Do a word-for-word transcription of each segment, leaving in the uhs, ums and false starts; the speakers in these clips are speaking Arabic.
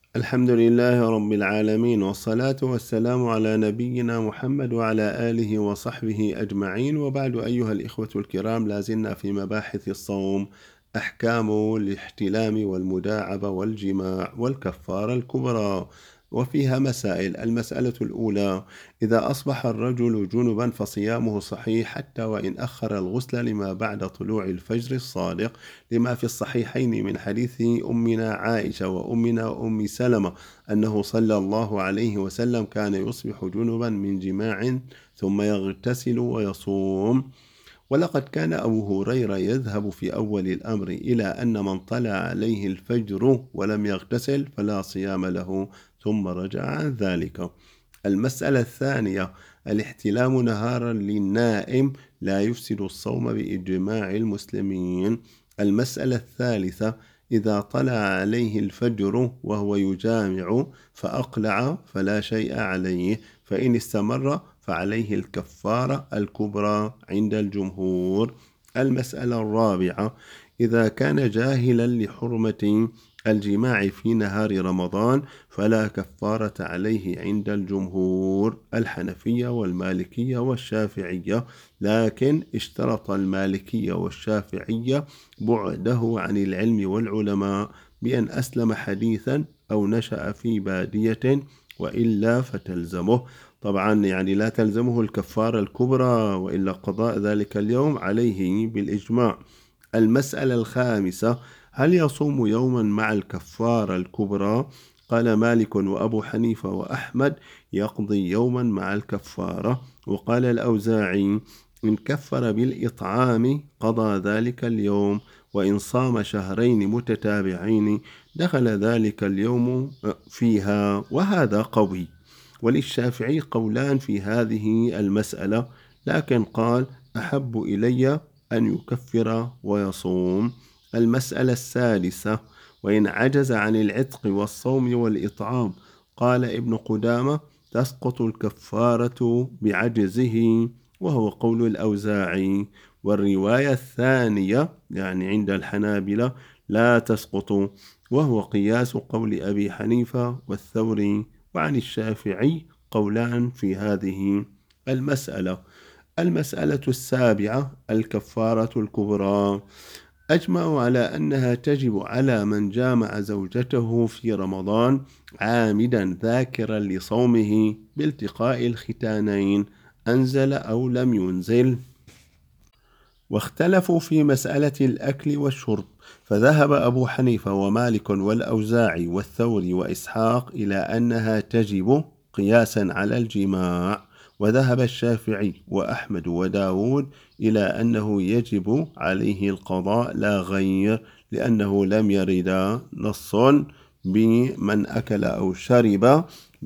الحمد لله رب العالمين، والصلاة والسلام على نبينا محمد وعلى آله وصحبه أجمعين، وبعد. أيها الإخوة الكرام، لازلنا في مباحث الصوم، أحكام الاحتلام والمداعبة والجماع والكفارة الكبرى، وفيها مسائل. المسألة الأولى: إذا أصبح الرجل جنبا فصيامه صحيح حتى وإن أخر الغسل لما بعد طلوع الفجر الصادق، لما في الصحيحين من حديث أمنا عائشة وأمنا أم سلمة أنه صلى الله عليه وسلم كان يصبح جنبا من جماع ثم يغتسل ويصوم. ولقد كان أبو هريرة يذهب في أول الأمر إلى أن من طلع عليه الفجر ولم يغتسل فلا صيام له، ثم رجع عن ذلك. المسألة الثانية: الاحتلام نهارا للنائم لا يفسد الصوم بإجماع المسلمين. المسألة الثالثة: إذا طلع عليه الفجر وهو يجامع فأقلع فلا شيء عليه، فإن استمر فعليه الكفارة الكبرى عند الجمهور. المسألة الرابعة: إذا كان جاهلا لحرمة الجماع في نهار رمضان فلا كفارة عليه عند الجمهور الحنفية والمالكية والشافعية، لكن اشترط المالكية والشافعية بعده عن العلم والعلماء بأن أسلم حديثا أو نشأ في بادية، وإلا فتلزمه. طبعا يعني لا تلزمه الكفارة الكبرى، وإلا قضاء ذلك اليوم عليه بالإجماع. المسألة الخامسة: هل يصوم يوما مع الكفارة الكبرى؟ قال مالك وأبو حنيفة وأحمد: يقضي يوما مع الكفارة. وقال الأوزاعي: إن كفر بالإطعام قضى ذلك اليوم، وإن صام شهرين متتابعين دخل ذلك اليوم فيها، وهذا قوي. وللشافعي قولان في هذه المسألة، لكن قال: أحب إلي أن يكفر ويصوم. المسألة السادسة: وإن عجز عن العتق والصوم والإطعام، قال ابن قدامة: تسقط الكفارة بعجزه، وهو قول الأوزاعي. والرواية الثانية يعني عند الحنابلة لا تسقط، وهو قياس قول أبي حنيفة والثوري. وعن الشافعي قولان في هذه المسألة. المسألة السابعة: الكفارة الكبرى. أجمعوا على أنها تجب على من جامع زوجته في رمضان عامدا ذاكرا لصومه بالتقاء الختانين، أنزل أو لم ينزل. واختلفوا في مسألة الأكل والشرب، فذهب أبو حنيفة ومالك والأوزاعي والثوري وإسحاق إلى أنها تجب قياسا على الجماع، وذهب الشافعي وأحمد وداود إلى أنه يجب عليه القضاء لا غير، لأنه لم يرد نص بمن أكل أو شرب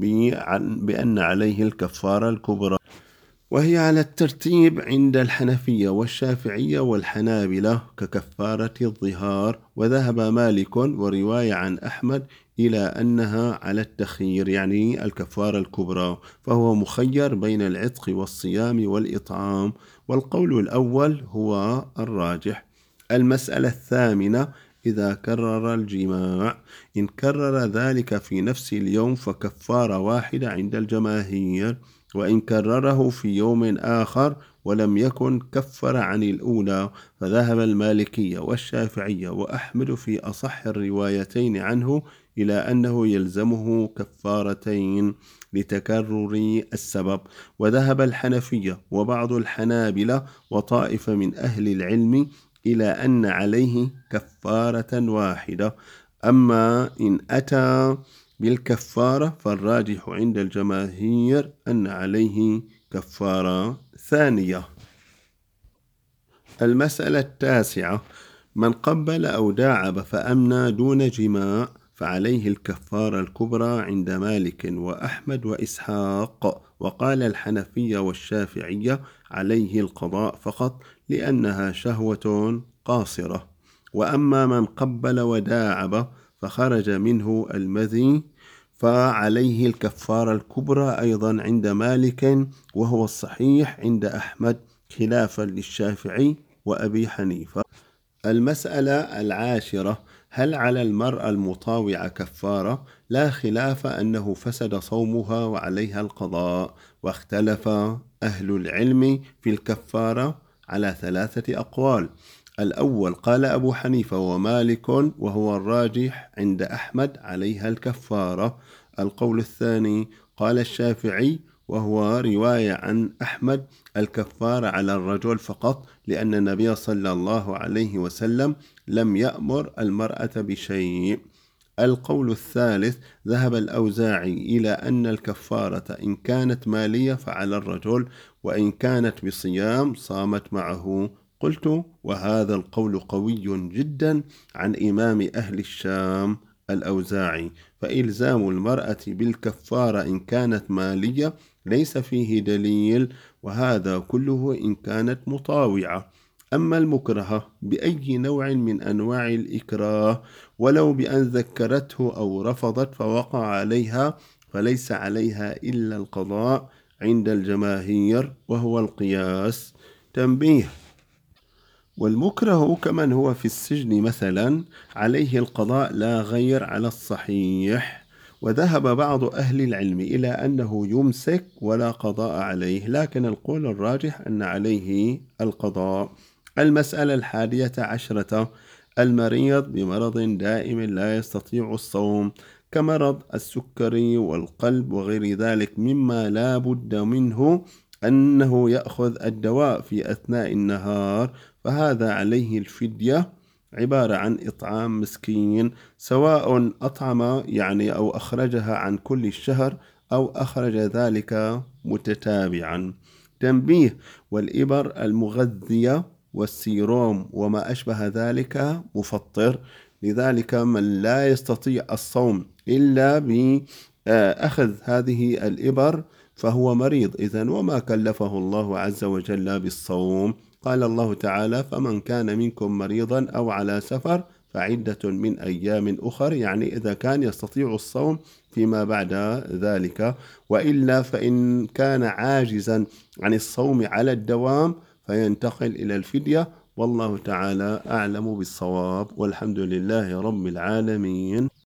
بأن عليه الكفارة الكبرى، وهي على الترتيب عند الحنفية والشافعية والحنابلة ككفارة الظهار. وذهب مالك ورواية عن أحمد إلى أنها على التخيير، يعني الكفارة الكبرى، فهو مخير بين العتق والصيام والإطعام، والقول الأول هو الراجح. المسألة الثامنة: إذا كرر الجماع، إن كرر ذلك في نفس اليوم فكفارة واحدة عند الجماهير، وإن كرره في يوم آخر ولم يكن كفر عن الأولى، فذهب المالكية والشافعية وأحمد في أصح الروايتين عنه إلى أنه يلزمه كفارتين لتكرر السبب. وذهب الحنفية وبعض الحنابلة وطائفة من أهل العلم إلى أن عليه كفارة واحدة. أما إن أتى بالكفارة فالراجح عند الجماهير أن عليه كفارة ثانية. المسألة التاسعة: من قبل أو داعب فأمنى دون جماع فعليه الكفارة الكبرى عند مالك وأحمد وإسحاق. وقال الحنفية والشافعية عليه القضاء فقط، لأنها شهوة قاصرة. وأما من قبل وداعب فخرج منه المذي فعليه الكفارة الكبرى أيضا عند مالك، وهو الصحيح عند أحمد، خلافا للشافعي وأبي حنيفة. المسألة العاشرة: هل على المرأة المطاوعة كفارة؟ لا خلاف أنه فسد صومها وعليها القضاء. واختلف أهل العلم في الكفارة على ثلاثة أقوال. الأول قال أبو حنيفة ومالك وهو الراجح عند أحمد عليها الكفارة. القول الثاني قال الشافعي وهو رواية عن أحمد الكفارة على الرجل فقط، لأن النبي صلى الله عليه وسلم لم يأمر المرأة بشيء. القول الثالث ذهب الأوزاعي إلى أن الكفارة إن كانت مالية فعلى الرجل، وإن كانت بصيام صامت معه. قلت وهذا القول قوي جدا عن إمام أهل الشام الأوزاعي، فإلزام المرأة بالكفارة إن كانت مالية ليس فيه دليل، وهذا كله إن كانت مطاوعة. أما المكرهة بأي نوع من أنواع الإكراه ولو بأن ذكرته أو رفضت فوقع عليها، فليس عليها إلا القضاء عند الجماهير وهو القياس. تنبيه: والمكره كمن هو في السجن مثلا عليه القضاء لا غير على الصحيح. وذهب بعض أهل العلم إلى أنه يمسك ولا قضاء عليه، لكن القول الراجح أن عليه القضاء. المسألة الحادية عشرة: المريض بمرض دائم لا يستطيع الصوم كمرض السكري والقلب وغير ذلك مما لا بد منه أنه يأخذ الدواء في أثناء النهار، فهذا عليه الفدية عبارة عن إطعام مسكين، سواء أطعم يعني أو أخرجها عن كل الشهر أو أخرج ذلك متتابعا. تنبيه: والإبر المغذية والسيروم وما أشبه ذلك مفطر، لذلك من لا يستطيع الصوم إلا بأخذ هذه الإبر فهو مريض إذن، وما كلفه الله عز وجل بالصوم. قال الله تعالى: فمن كان منكم مريضا أو على سفر فعدة من أيام أخر، يعني إذا كان يستطيع الصوم فيما بعد ذلك، وإلا فإن كان عاجزا عن الصوم على الدوام فينتقل إلى الفدية. والله تعالى أعلم بالصواب، والحمد لله رب العالمين.